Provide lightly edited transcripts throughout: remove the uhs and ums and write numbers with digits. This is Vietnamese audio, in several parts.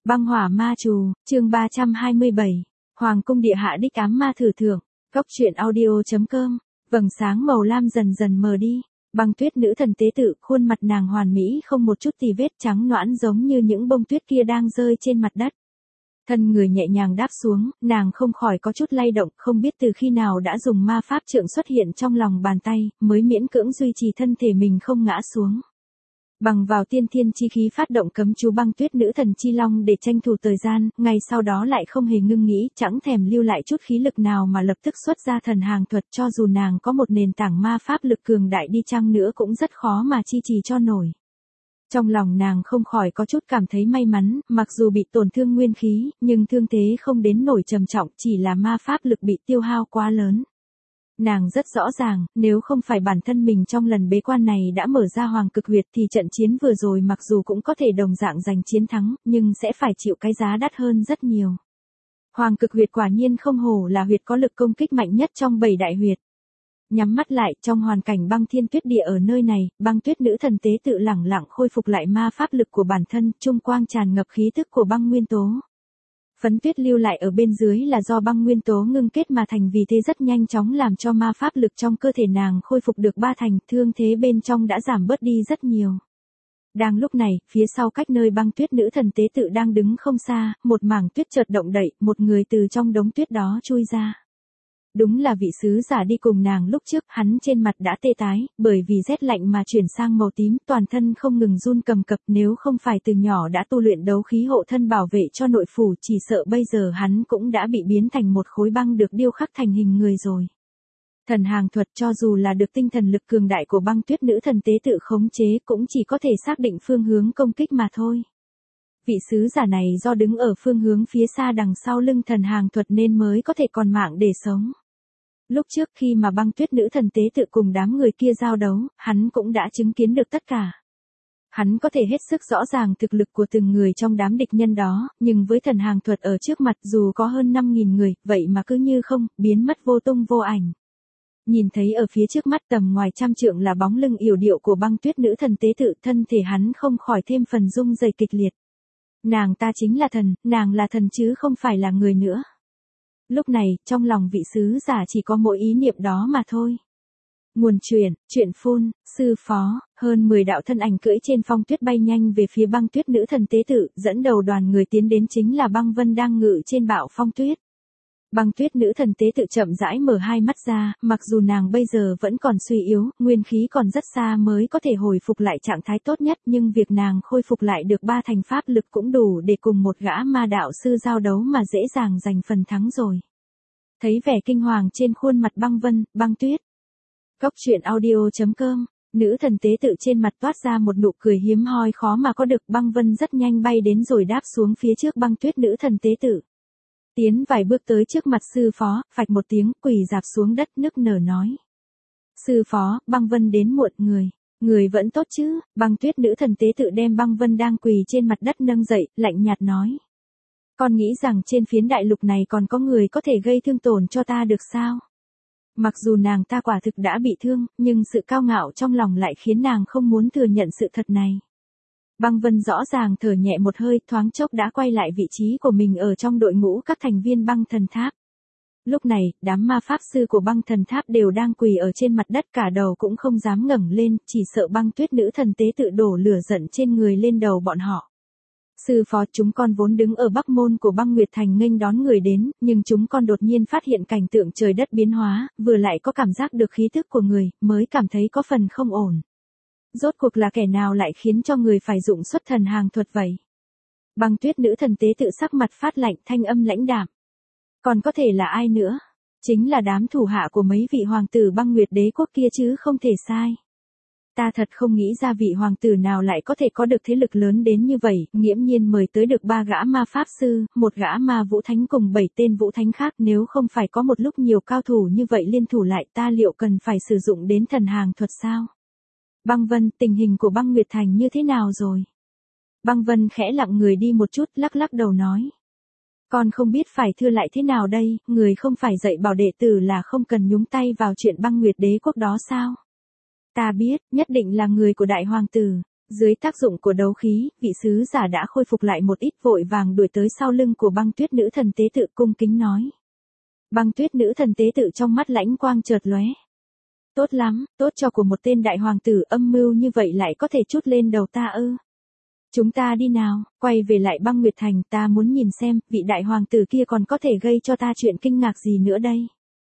Băng hỏa ma trù, chương 327. Hoàng cung địa hạ đích ám ma thử thưởng. Góc truyện audio.com. Vầng sáng màu lam dần dần mờ đi. Băng tuyết nữ thần tế tự, khuôn mặt nàng hoàn mỹ không một chút tì vết, trắng nõn giống như những bông tuyết kia đang rơi trên mặt đất. Thân người nhẹ nhàng đáp xuống, nàng không khỏi có chút lay động, không biết từ khi nào đã dùng ma pháp trượng xuất hiện trong lòng bàn tay, mới miễn cưỡng duy trì thân thể mình không ngã xuống. Bằng vào tiên thiên chi khí phát động cấm chú băng tuyết nữ thần chi long để tranh thủ thời gian, ngay sau đó lại không hề ngưng nghĩ, chẳng thèm lưu lại chút khí lực nào mà lập tức xuất ra thần hàng thuật, cho dù nàng có một nền tảng ma pháp lực cường đại đi chăng nữa cũng rất khó mà chi trì cho nổi. Trong lòng nàng không khỏi có chút cảm thấy may mắn, mặc dù bị tổn thương nguyên khí, nhưng thương thế không đến nổi trầm trọng, chỉ là ma pháp lực bị tiêu hao quá lớn. Nàng rất rõ ràng, nếu không phải bản thân mình trong lần bế quan này đã mở ra hoàng cực huyệt thì trận chiến vừa rồi mặc dù cũng có thể đồng dạng giành chiến thắng, nhưng sẽ phải chịu cái giá đắt hơn rất nhiều. Hoàng cực huyệt quả nhiên không hổ là huyệt có lực công kích mạnh nhất trong 7 đại huyệt. Nhắm mắt lại, trong hoàn cảnh băng thiên tuyết địa ở nơi này, băng tuyết nữ thần tế tự lẳng lặng khôi phục lại ma pháp lực của bản thân, trung quang tràn ngập khí tức của băng nguyên tố. Phấn tuyết lưu lại ở bên dưới là do băng nguyên tố ngưng kết mà thành, vì thế rất nhanh chóng làm cho ma pháp lực trong cơ thể nàng khôi phục được 3 thành, thương thế bên trong đã giảm bớt đi rất nhiều. Đang lúc này, phía sau cách nơi băng tuyết nữ thần tế tự đang đứng không xa, một mảng tuyết chợt động đậy, một người từ trong đống tuyết đó chui ra. Đúng là vị sứ giả đi cùng nàng lúc trước, hắn trên mặt đã tê tái, bởi vì rét lạnh mà chuyển sang màu tím, toàn thân không ngừng run cầm cập, nếu không phải từ nhỏ đã tu luyện đấu khí hộ thân bảo vệ cho nội phủ, chỉ sợ bây giờ hắn cũng đã bị biến thành một khối băng được điêu khắc thành hình người rồi. Thần hàng thuật, cho dù là được tinh thần lực cường đại của băng tuyết nữ thần tế tự khống chế, cũng chỉ có thể xác định phương hướng công kích mà thôi. Vị sứ giả này do đứng ở phương hướng phía xa đằng sau lưng thần hàng thuật nên mới có thể còn mạng để sống. Lúc trước khi mà băng tuyết nữ thần tế tự cùng đám người kia giao đấu, hắn cũng đã chứng kiến được tất cả. Hắn có thể hết sức rõ ràng thực lực của từng người trong đám địch nhân đó, nhưng với thần hàng thuật ở trước mặt dù có hơn 5.000 người, vậy mà cứ như không, biến mất vô tung vô ảnh. Nhìn thấy ở phía trước mắt tầm ngoài trăm trượng là bóng lưng yểu điệu của băng tuyết nữ thần tế tự, thân thể hắn không khỏi thêm phần rung rẩy kịch liệt. Nàng ta chính là thần, nàng là thần chứ không phải là người nữa. Lúc này, trong lòng vị sứ giả chỉ có mỗi ý niệm đó mà thôi. Nguồn truyện phun, sư phó, hơn 10 đạo thân ảnh cưỡi trên phong tuyết bay nhanh về phía băng tuyết nữ thần tế tự, dẫn đầu đoàn người tiến đến chính là băng vân đang ngự trên bạo phong tuyết. Băng tuyết nữ thần tế tự chậm rãi mở hai mắt ra, mặc dù nàng bây giờ vẫn còn suy yếu, nguyên khí còn rất xa mới có thể hồi phục lại trạng thái tốt nhất, nhưng việc nàng khôi phục lại được 3 thành pháp lực cũng đủ để cùng một gã ma đạo sư giao đấu mà dễ dàng giành phần thắng rồi. Thấy vẻ kinh hoàng trên khuôn mặt băng vân, băng tuyết. Góc truyện audio.com. Nữ thần tế tự trên mặt toát ra một nụ cười hiếm hoi khó mà có được. Băng vân rất nhanh bay đến rồi đáp xuống phía trước băng tuyết nữ thần tế tự. Tiến vài bước tới trước mặt sư phó, phạch một tiếng, quỳ rạp xuống đất nức nở nói. Sư phó, băng vân đến muộn, người vẫn tốt chứ? Băng tuyết nữ thần tế tự đem băng vân đang quỳ trên mặt đất nâng dậy, lạnh nhạt nói. Con nghĩ rằng trên phiến đại lục này còn có người có thể gây thương tổn cho ta được sao? Mặc dù nàng ta quả thực đã bị thương, nhưng sự cao ngạo trong lòng lại khiến nàng không muốn thừa nhận sự thật này. Băng vân rõ ràng thở nhẹ một hơi, thoáng chốc đã quay lại vị trí của mình ở trong đội ngũ các thành viên băng thần tháp. Lúc này, đám ma pháp sư của băng thần tháp đều đang quỳ ở trên mặt đất, cả đầu cũng không dám ngẩng lên, chỉ sợ băng tuyết nữ thần tế tự đổ lửa giận trên người lên đầu bọn họ. Sư phó, chúng con vốn đứng ở bắc môn của băng Nguyệt Thành nghênh đón người đến, nhưng chúng con đột nhiên phát hiện cảnh tượng trời đất biến hóa, vừa lại có cảm giác được khí thức của người, mới cảm thấy có phần không ổn. Rốt cuộc là kẻ nào lại khiến cho người phải dụng xuất thần hàng thuật vậy? Băng tuyết nữ thần tế tự sắc mặt phát lạnh, thanh âm lãnh đạm. Còn có thể là ai nữa? Chính là đám thủ hạ của mấy vị hoàng tử băng Nguyệt đế quốc kia chứ không thể sai. Ta thật không nghĩ ra vị hoàng tử nào lại có thể có được thế lực lớn đến như vậy, nghiễm nhiên mời tới được 3 gã ma pháp sư, một gã ma vũ thánh cùng 7 tên vũ thánh khác, nếu không phải có một lúc nhiều cao thủ như vậy liên thủ lại, ta liệu cần phải sử dụng đến thần hàng thuật sao? Băng Vân, tình hình của băng Nguyệt Thành như thế nào rồi? Băng Vân khẽ lặng người đi một chút, lắc lắc đầu nói. Con không biết phải thưa lại thế nào đây, người không phải dạy bảo đệ tử là không cần nhúng tay vào chuyện băng Nguyệt đế quốc đó sao? Ta biết, nhất định là người của đại hoàng tử. Dưới tác dụng của đấu khí, vị sứ giả đã khôi phục lại một ít, vội vàng đuổi tới sau lưng của Băng Tuyết nữ thần tế tự, cung kính nói. Băng Tuyết nữ thần tế tự trong mắt lãnh quang chợt lóe. Tốt lắm, tốt cho của một tên đại hoàng tử, âm mưu như vậy lại có thể trút lên đầu ta ư? Chúng ta đi nào, quay về lại Băng Nguyệt Thành, ta muốn nhìn xem, vị đại hoàng tử kia còn có thể gây cho ta chuyện kinh ngạc gì nữa đây.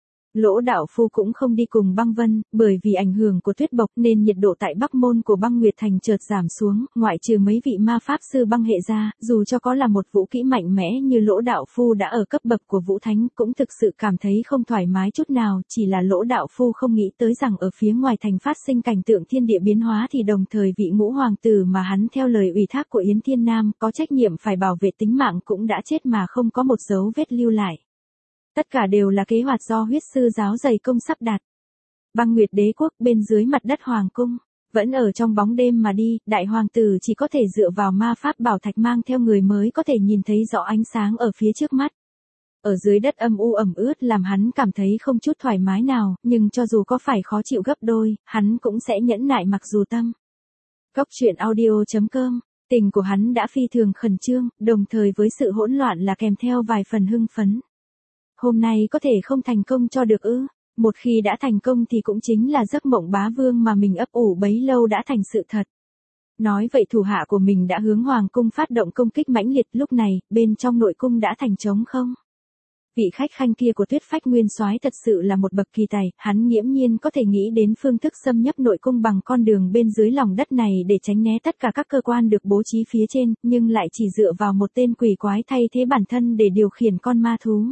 Lỗ đạo phu cũng không đi cùng Băng Vân, bởi vì ảnh hưởng của tuyết bộc nên nhiệt độ tại Bắc Môn của Băng Nguyệt Thành chợt giảm xuống, ngoại trừ mấy vị ma pháp sư băng hệ ra, dù cho có là một vũ kỹ mạnh mẽ như Lỗ đạo phu đã ở cấp bậc của vũ thánh, cũng thực sự cảm thấy không thoải mái chút nào, chỉ là Lỗ đạo phu không nghĩ tới rằng ở phía ngoài thành phát sinh cảnh tượng thiên địa biến hóa thì đồng thời vị ngũ hoàng tử mà hắn theo lời ủy thác của Yến Thiên Nam có trách nhiệm phải bảo vệ tính mạng cũng đã chết mà không có một dấu vết lưu lại. Tất cả đều là kế hoạch do huyết sư giáo dày công sắp đặt. Băng Nguyệt đế quốc bên dưới mặt đất hoàng cung, vẫn ở trong bóng đêm mà đi, đại hoàng tử chỉ có thể dựa vào ma pháp bảo thạch mang theo người mới có thể nhìn thấy rõ ánh sáng ở phía trước mắt. Ở dưới đất âm u ẩm ướt làm hắn cảm thấy không chút thoải mái nào, nhưng cho dù có phải khó chịu gấp đôi, hắn cũng sẽ nhẫn nại mặc dù tâm. Cốc truyện audio.com, tình của hắn đã phi thường khẩn trương, đồng thời với sự hỗn loạn là kèm theo vài phần hưng phấn. Hôm nay có thể không thành công cho được ư? Một khi đã thành công thì cũng chính là giấc mộng bá vương mà mình ấp ủ bấy lâu đã thành sự thật. Nói vậy thủ hạ của mình đã hướng hoàng cung phát động công kích mãnh liệt, lúc này, bên trong nội cung đã thành trống không? Vị khách khanh kia của Tuyết Phách Nguyên Soái thật sự là một bậc kỳ tài, hắn nghiễm nhiên có thể nghĩ đến phương thức xâm nhập nội cung bằng con đường bên dưới lòng đất này để tránh né tất cả các cơ quan được bố trí phía trên, nhưng lại chỉ dựa vào một tên quỷ quái thay thế bản thân để điều khiển con ma thú.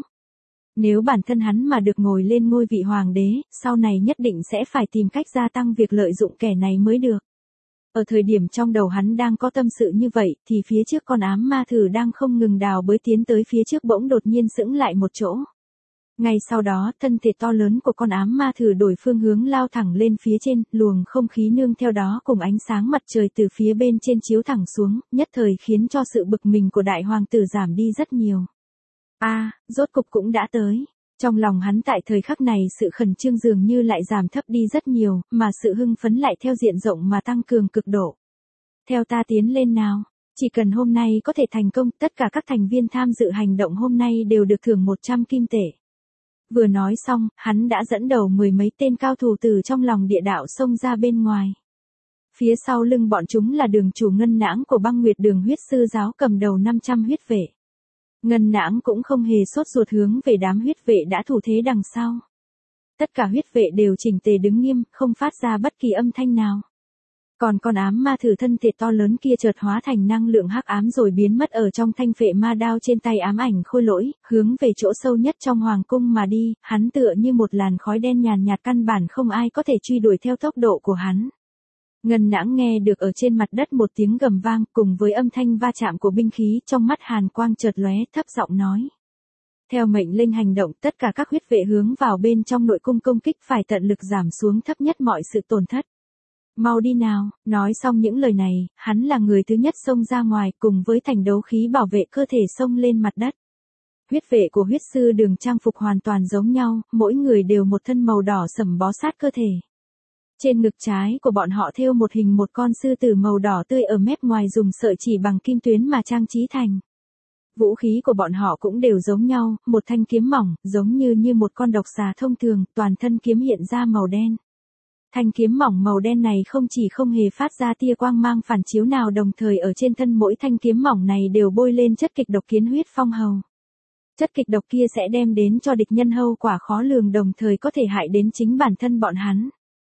Nếu bản thân hắn mà được ngồi lên ngôi vị hoàng đế, sau này nhất định sẽ phải tìm cách gia tăng việc lợi dụng kẻ này mới được. Ở thời điểm trong đầu hắn đang có tâm sự như vậy, thì phía trước con ám ma thử đang không ngừng đào bới tiến tới phía trước bỗng đột nhiên sững lại một chỗ. Ngay sau đó, thân thể to lớn của con ám ma thử đổi phương hướng lao thẳng lên phía trên, luồng không khí nương theo đó cùng ánh sáng mặt trời từ phía bên trên chiếu thẳng xuống, nhất thời khiến cho sự bực mình của đại hoàng tử giảm đi rất nhiều. Rốt cục cũng đã tới. Trong lòng hắn tại thời khắc này sự khẩn trương dường như lại giảm thấp đi rất nhiều, mà sự hưng phấn lại theo diện rộng mà tăng cường cực độ. Theo ta tiến lên nào. Chỉ cần hôm nay có thể thành công, tất cả các thành viên tham dự hành động hôm nay đều được thưởng 100 kim tệ. Vừa nói xong, hắn đã dẫn đầu mười mấy tên cao thủ từ trong lòng địa đạo xông ra bên ngoài. Phía sau lưng bọn chúng là đường chủ ngân nãng của Băng Nguyệt Đường huyết sư giáo cầm đầu 500 huyết vệ. Ngân nãng cũng không hề sốt ruột hướng về đám huyết vệ đã thủ thế đằng sau. Tất cả huyết vệ đều chỉnh tề đứng nghiêm, không phát ra bất kỳ âm thanh nào. Còn con ám ma thử thân thể to lớn kia chợt hóa thành năng lượng hắc ám rồi biến mất ở trong thanh phệ ma đao trên tay ám ảnh khôi lỗi, hướng về chỗ sâu nhất trong hoàng cung mà đi, hắn tựa như một làn khói đen nhàn nhạt căn bản không ai có thể truy đuổi theo tốc độ của hắn. Ngân nãng nghe được ở trên mặt đất một tiếng gầm vang cùng với âm thanh va chạm của binh khí, trong mắt hàn quang chợt lóe, thấp giọng nói. Theo mệnh lệnh hành động, tất cả các huyết vệ hướng vào bên trong nội cung công kích phải tận lực giảm xuống thấp nhất mọi sự tổn thất. Mau đi nào, nói xong những lời này, hắn là người thứ nhất xông ra ngoài cùng với thành đấu khí bảo vệ cơ thể xông lên mặt đất. Huyết vệ của huyết sư Đường trang phục hoàn toàn giống nhau, mỗi người đều một thân màu đỏ sẫm bó sát cơ thể. Trên ngực trái của bọn họ thêu một hình một con sư tử màu đỏ tươi ở mép ngoài dùng sợi chỉ bằng kim tuyến mà trang trí thành. Vũ khí của bọn họ cũng đều giống nhau, một thanh kiếm mỏng, giống như một con độc xà thông thường, toàn thân kiếm hiện ra màu đen. Thanh kiếm mỏng màu đen này không chỉ không hề phát ra tia quang mang phản chiếu nào, đồng thời ở trên thân mỗi thanh kiếm mỏng này đều bôi lên chất kịch độc kiến huyết phong hầu. Chất kịch độc kia sẽ đem đến cho địch nhân hậu quả khó lường, đồng thời có thể hại đến chính bản thân bọn hắn.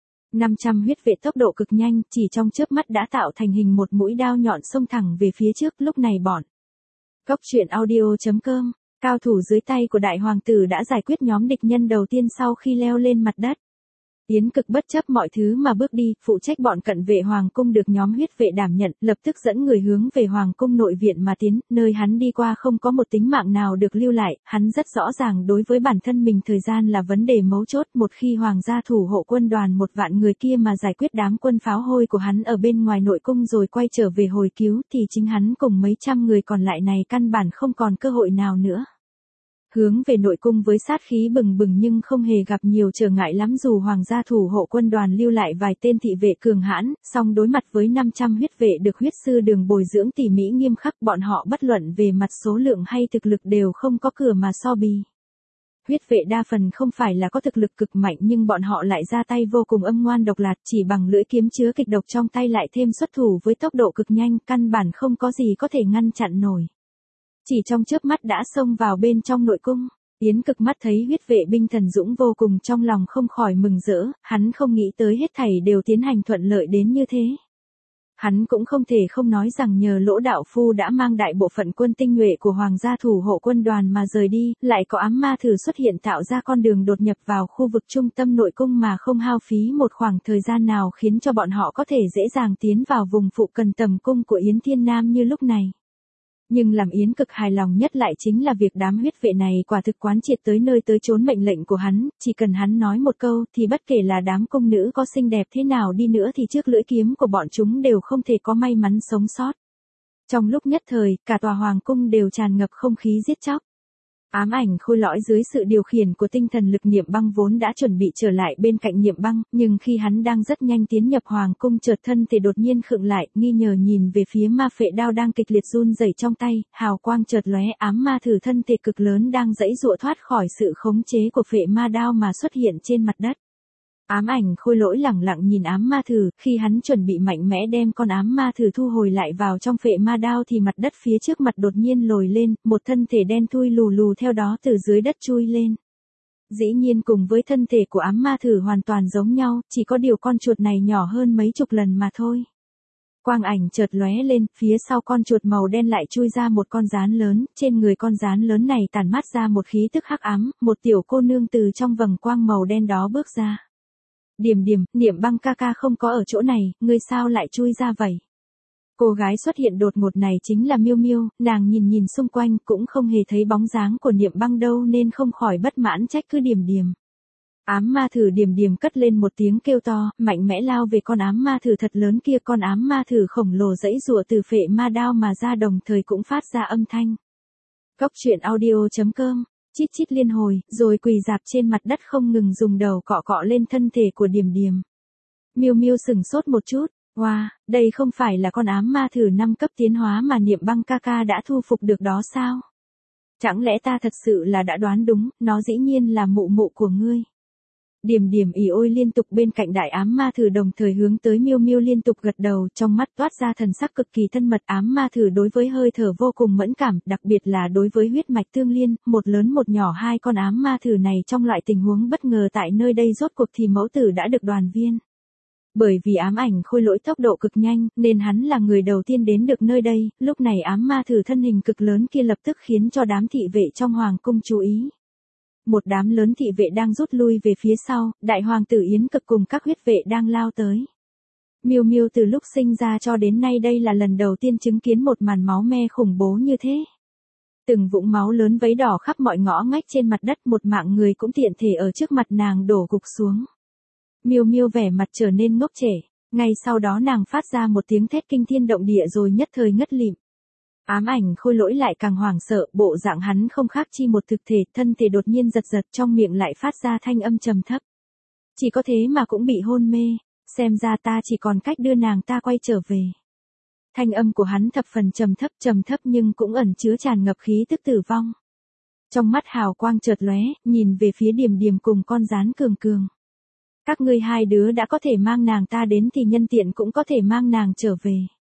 500 huyết vệ tốc độ cực nhanh, chỉ trong chớp mắt đã tạo thành hình một mũi đao nhọn xông thẳng về phía trước, lúc này bọn. Cốc truyện audio.com, cao thủ dưới tay của đại hoàng tử đã giải quyết nhóm địch nhân đầu tiên sau khi leo lên mặt đất. Yến Cực bất chấp mọi thứ mà bước đi, phụ trách bọn cận vệ hoàng cung được nhóm huyết vệ đảm nhận, lập tức dẫn người hướng về hoàng cung nội viện mà tiến, nơi hắn đi qua không có một tính mạng nào được lưu lại, hắn rất rõ ràng đối với bản thân mình thời gian là vấn đề mấu chốt, một khi hoàng gia thủ hộ quân đoàn 1 vạn người kia mà giải quyết đám quân pháo hôi của hắn ở bên ngoài nội cung rồi quay trở về hồi cứu thì chính hắn cùng mấy trăm người còn lại này căn bản không còn cơ hội nào nữa. hướng về nội cung với sát khí bừng bừng nhưng không hề gặp nhiều trở ngại lắm dù hoàng gia thủ hộ quân đoàn lưu lại vài tên thị vệ cường hãn, song đối mặt với 500 huyết vệ được huyết sư đường bồi dưỡng tỉ mỉ nghiêm khắc, bọn họ bất luận về mặt số lượng hay thực lực đều không có cửa mà so bì. Huyết vệ đa phần không phải là có thực lực cực mạnh nhưng bọn họ lại ra tay vô cùng âm ngoan độc lạt, chỉ bằng lưỡi kiếm chứa kịch độc trong tay lại thêm xuất thủ với tốc độ cực nhanh, căn bản không có gì có thể ngăn chặn nổi. Chỉ trong chớp mắt đã xông vào bên trong nội cung. Yến Cực mắt thấy huyết vệ binh thần dũng vô cùng, trong lòng không khỏi mừng rỡ, hắn không nghĩ tới hết thảy đều tiến hành thuận lợi đến như thế. Hắn cũng không thể không nói rằng nhờ Lỗ đạo phu đã mang đại bộ phận quân tinh nhuệ của hoàng gia thủ hộ quân đoàn mà rời đi, lại có ám ma thử xuất hiện tạo ra con đường đột nhập vào khu vực trung tâm nội cung mà không hao phí một khoảng thời gian nào, khiến cho bọn họ có thể dễ dàng tiến vào vùng phụ cận tầm cung của Yến Thiên Nam như lúc này. Nhưng làm Yến Cực hài lòng nhất lại chính là việc đám huyết vệ này quả thực quán triệt tới nơi tới chốn mệnh lệnh của hắn, chỉ cần hắn nói một câu thì bất kể là đám công nữ có xinh đẹp thế nào đi nữa thì trước lưỡi kiếm của bọn chúng đều không thể có may mắn sống sót. Trong lúc nhất thời, cả tòa hoàng cung đều tràn ngập không khí giết chóc. Ám ảnh khôi lõi dưới sự điều khiển của tinh thần lực Niệm Băng vốn đã chuẩn bị trở lại bên cạnh Niệm Băng, nhưng khi hắn đang rất nhanh tiến nhập hoàng cung chợt thân thể đột nhiên khựng lại, nghi ngờ nhìn về phía ma phệ đao đang kịch liệt run rẩy trong tay, hào quang chợt lóe, ám ma thử thân thể cực lớn đang giãy giụa thoát khỏi sự khống chế của phệ ma đao mà xuất hiện trên mặt đất. Ám ảnh khôi lỗi lẳng lặng nhìn ám ma thử, khi hắn chuẩn bị mạnh mẽ đem con ám ma thử thu hồi lại vào trong phệ ma đao thì mặt đất phía trước mặt đột nhiên lồi lên, một thân thể đen thui lù lù theo đó từ dưới đất chui lên. Dĩ nhiên cùng với thân thể của ám ma thử hoàn toàn giống nhau, chỉ có điều con chuột này nhỏ hơn mấy chục lần mà thôi. Quang ảnh chợt lóe lên, phía sau con chuột màu đen lại chui ra một con gián lớn, trên người con gián lớn này tản mát ra một khí tức hắc ám, một tiểu cô nương từ trong vầng quang màu đen đó bước ra. Điềm Điềm, Niệm Băng ca ca không có ở chỗ này, ngươi sao lại chui ra vậy? Cô gái xuất hiện đột ngột này chính là Miêu Miêu, nàng nhìn xung quanh cũng không hề thấy bóng dáng của Niệm Băng đâu nên không khỏi bất mãn trách cứ Điềm Điềm. Ám ma thử Điềm Điềm cất lên một tiếng kêu to, mạnh mẽ lao về con ám ma thử thật lớn kia, con ám ma thử khổng lồ giãy giụa từ phệ ma đao mà ra đồng thời cũng phát ra âm thanh. Cốc truyện audio.com Chít chít liên hồi, rồi quỳ rạp trên mặt đất không ngừng dùng đầu cọ cọ lên thân thể của Điềm Điềm. Miêu Miêu sửng sốt một chút, wow, đây không phải là con ám ma thử 5 cấp tiến hóa mà Niệm Băng ca ca đã thu phục được đó sao? Chẳng lẽ ta thật sự là đã đoán đúng, nó dĩ nhiên là mụ mụ của ngươi. Điềm Điềm ỉ ôi liên tục bên cạnh đại ám ma thử đồng thời hướng tới Miêu Miêu liên tục gật đầu, trong mắt toát ra thần sắc cực kỳ thân mật. Ám ma thử đối với hơi thở vô cùng mẫn cảm, đặc biệt là đối với huyết mạch tương liên, một lớn một nhỏ hai con ám ma thử này trong loại tình huống bất ngờ tại nơi đây rốt cuộc thì mẫu tử đã được đoàn viên. Bởi vì ám ảnh khôi lỗi tốc độ cực nhanh, nên hắn là người đầu tiên đến được nơi đây, lúc này ám ma thử thân hình cực lớn kia lập tức khiến cho đám thị vệ trong hoàng cung chú ý. Một đám lớn thị vệ đang rút lui về phía sau, đại hoàng tử Yến Cực cùng các huyết vệ đang lao tới. Miêu Miêu từ lúc sinh ra cho đến nay đây là lần đầu tiên chứng kiến một màn máu me khủng bố như thế. Từng vũng máu lớn vấy đỏ khắp mọi ngõ ngách trên mặt đất, một mạng người cũng tiện thể ở trước mặt nàng đổ gục xuống. Miêu Miêu vẻ mặt trở nên ngốc trệ, ngay sau đó nàng phát ra một tiếng thét kinh thiên động địa rồi nhất thời ngất lịm. Ám ảnh khôi lỗi lại càng hoảng sợ, bộ dạng hắn không khác chi một thực thể, thân thể đột nhiên giật giật, trong miệng lại phát ra thanh âm trầm thấp. Chỉ có thế mà cũng bị hôn mê, xem ra ta chỉ còn cách đưa nàng ta quay trở về. Thanh âm của hắn thập phần trầm thấp nhưng cũng ẩn chứa tràn ngập khí tức tử vong. Trong mắt hào quang chợt lóe, nhìn về phía Điềm Điềm cùng con gián Cường Cường. Các ngươi hai đứa đã có thể mang nàng ta đến thì nhân tiện cũng có thể mang nàng trở về.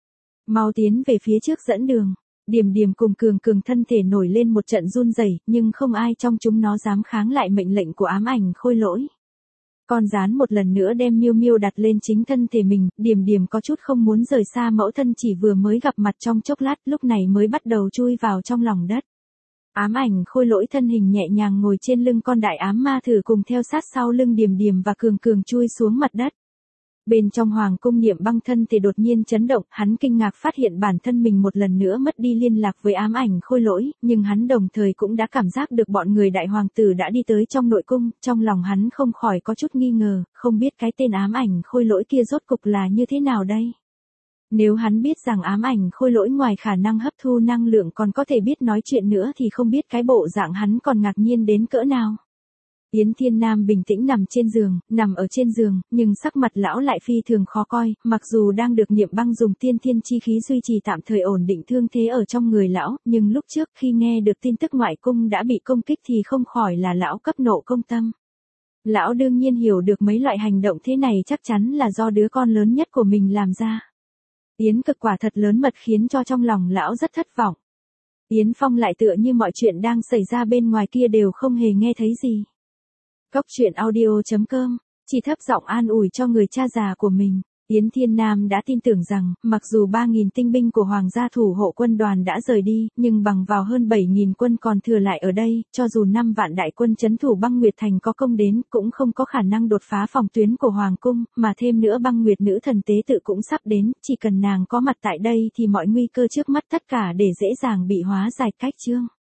Mau tiến về phía trước dẫn đường. Điềm Điềm cùng Cường Cường thân thể nổi lên một trận run rẩy, nhưng không ai trong chúng nó dám kháng lại mệnh lệnh của ám ảnh khôi lỗi. Con gián một lần nữa đem Miêu Miêu đặt lên chính thân thể mình, Điềm Điềm có chút không muốn rời xa mẫu thân, chỉ vừa mới gặp mặt trong chốc lát, lúc này mới bắt đầu chui vào trong lòng đất. Ám ảnh khôi lỗi thân hình nhẹ nhàng ngồi trên lưng con đại ám ma thử cùng theo sát sau lưng Điềm Điềm và Cường Cường chui xuống mặt đất. Bên trong hoàng cung Niệm Băng thân thì đột nhiên chấn động, hắn kinh ngạc phát hiện bản thân mình một lần nữa mất đi liên lạc với ám ảnh khôi lỗi, nhưng hắn đồng thời cũng đã cảm giác được bọn người đại hoàng tử đã đi tới trong nội cung, trong lòng hắn không khỏi có chút nghi ngờ, không biết cái tên ám ảnh khôi lỗi kia rốt cục là như thế nào đây. Nếu hắn biết rằng ám ảnh khôi lỗi ngoài khả năng hấp thu năng lượng còn có thể biết nói chuyện nữa thì không biết cái bộ dạng hắn còn ngạc nhiên đến cỡ nào. Yến Thiên Nam bình tĩnh nằm ở trên giường, nhưng sắc mặt lão lại phi thường khó coi, mặc dù đang được Niệm Băng dùng tiên thiên chi khí duy trì tạm thời ổn định thương thế ở trong người lão, nhưng lúc trước khi nghe được tin tức ngoại cung đã bị công kích thì không khỏi là lão cấp nộ công tâm. Lão đương nhiên hiểu được mấy loại hành động thế này chắc chắn là do đứa con lớn nhất của mình làm ra. Yến Cực quả thật lớn mật khiến cho trong lòng lão rất thất vọng. Yến Phong lại tựa như mọi chuyện đang xảy ra bên ngoài kia đều không hề nghe thấy gì. Cốc truyện audio.com, chỉ thấp giọng an ủi cho người cha già của mình. Yến Thiên Nam đã tin tưởng rằng, mặc dù 3.000 tinh binh của Hoàng gia thủ hộ quân đoàn đã rời đi, nhưng bằng vào hơn 7.000 quân còn thừa lại ở đây, cho dù 5 vạn đại quân trấn thủ Băng Nguyệt Thành có công đến, cũng không có khả năng đột phá phòng tuyến của Hoàng cung, mà thêm nữa Băng Nguyệt nữ thần tế tự cũng sắp đến, chỉ cần nàng có mặt tại đây thì mọi nguy cơ trước mắt tất cả để dễ dàng bị hóa giải cách chương.